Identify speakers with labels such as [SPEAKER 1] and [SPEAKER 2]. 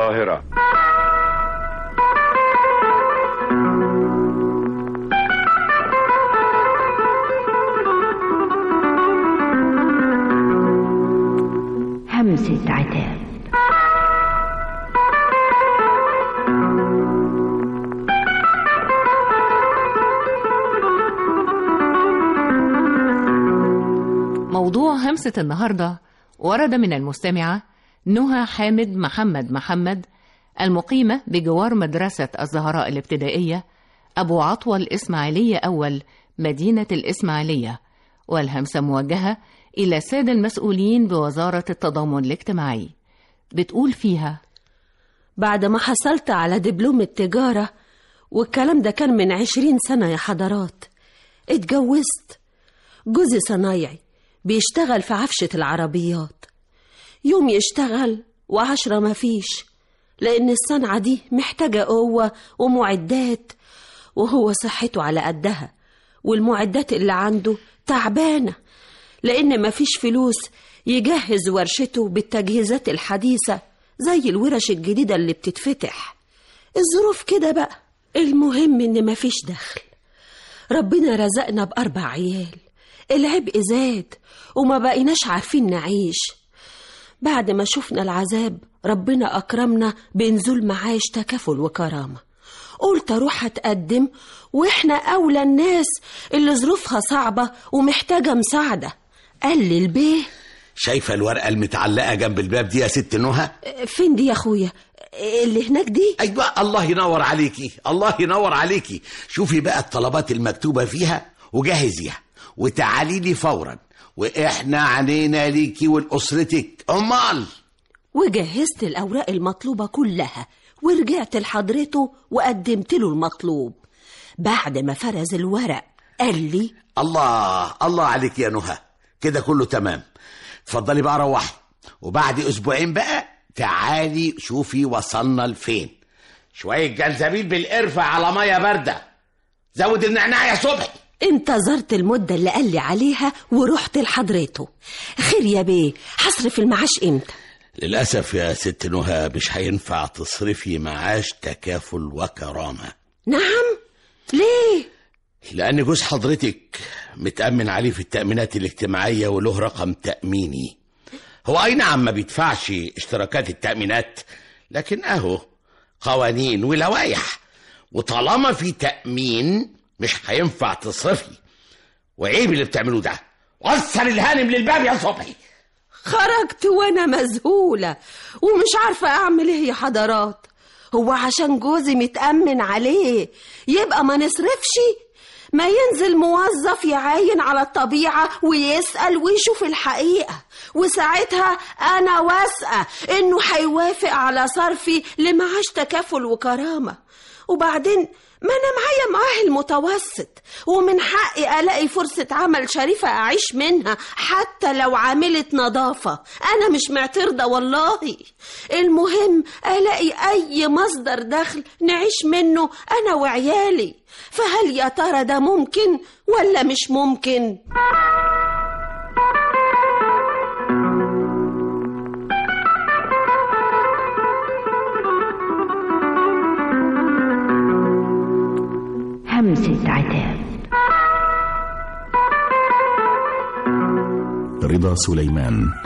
[SPEAKER 1] القاهرة.
[SPEAKER 2] همسة عتاب.
[SPEAKER 3] موضوع همسة النهاردة ورد من المستمعة نهى حامد محمد المقيمة بجوار مدرسة الزهراء الابتدائية أبو عطوة الإسماعيلية أول مدينة الإسماعيلية، والهمسة موجهة إلى السادة المسؤولين بوزارة التضامن الاجتماعي. بتقول فيها:
[SPEAKER 4] بعد ما حصلت على دبلوم التجارة، والكلام ده كان من 20 سنة يا حضرات، اتجوزت. جوزي صنايعي بيشتغل في عفشة العربيات، يوم يشتغل و10 مفيش، لأن الصنعة دي محتاجة قوة ومعدات، وهو صحته على قدها، والمعدات اللي عنده تعبانة، لأن مفيش فلوس يجهز ورشته بالتجهيزات الحديثة زي الورش الجديدة اللي بتتفتح. الظروف كده بقى. المهم إن مفيش دخل. ربنا رزقنا ب4 عيال، العبء زاد وما بقيناش عارفين نعيش. بعد ما شفنا العذاب ربنا أكرمنا بنزول معاش تكافل وكرامة. قلت أروح أتقدم، وإحنا أولى الناس اللي ظروفها صعبة ومحتاجة مساعدة. قال لي البيه:
[SPEAKER 5] شايفة الورقة المتعلقة جنب الباب دي يا ست نهى؟
[SPEAKER 4] فين دي يا أخويا؟ اللي هناك دي؟
[SPEAKER 5] أيوة، الله ينور عليكي، الله ينور عليكي. شوفي بقى الطلبات المكتوبة فيها وجهزيها وتعالي لي فورا، وإحنا عنينا ليكي ولأسرتك. أمال
[SPEAKER 4] وجهزت الأوراق المطلوبة كلها ورجعت لحضرته وقدمت له المطلوب. بعد ما فرز الورق قال لي:
[SPEAKER 5] الله عليك يا نهى، كده كله تمام. اتفضلي بقى روحي، وبعد أسبوعين بقى تعالي شوفي وصلنا لفين. شوية جنزبيل بالقرفة على مية باردة، زود النعناع يا صبحي.
[SPEAKER 4] انتظرت المدة اللي قال لي عليها ورحت لحضرته. خير يا بيه، هصرف المعاش امتى؟
[SPEAKER 5] للأسف يا ست نهى مش هينفع تصرفي معاش تكافل وكرامة.
[SPEAKER 4] نعم؟ ليه؟
[SPEAKER 5] لأن جوز حضرتك متأمن عليه في التأمينات الاجتماعية وله رقم تأميني. هو أي نعم ما بيدفعش اشتراكات التأمينات، لكن أهو قوانين ولوائح، وطالما في تأمين مش هينفع تصرفي. وعيب اللي بتعملوه ده. وصل الهانم للباب يا صبحي.
[SPEAKER 4] خرجت وانا مذهولة ومش عارفة اعمل ايه يا حضرات. هو عشان جوزي متأمن عليه يبقى ما نصرفش؟ ما ينزل موظف يعاين على الطبيعة ويسأل ويشوف الحقيقة، وساعتها أنا واثقة إنه هيوافق على صرفي لمعاش تكافل وكرامة. وبعدين ما أنا معاه المتوسط، ومن حقي ألاقي فرصة عمل شريفة أعيش منها حتى لو عاملة نظافة. أنا مش معترضة والله، المهم ألاقي أي مصدر دخل نعيش منه أنا وعيالي. فهل يا ترى ده ممكن ولا مش ممكن؟
[SPEAKER 2] همسة عتاب.
[SPEAKER 6] رضا سليمان.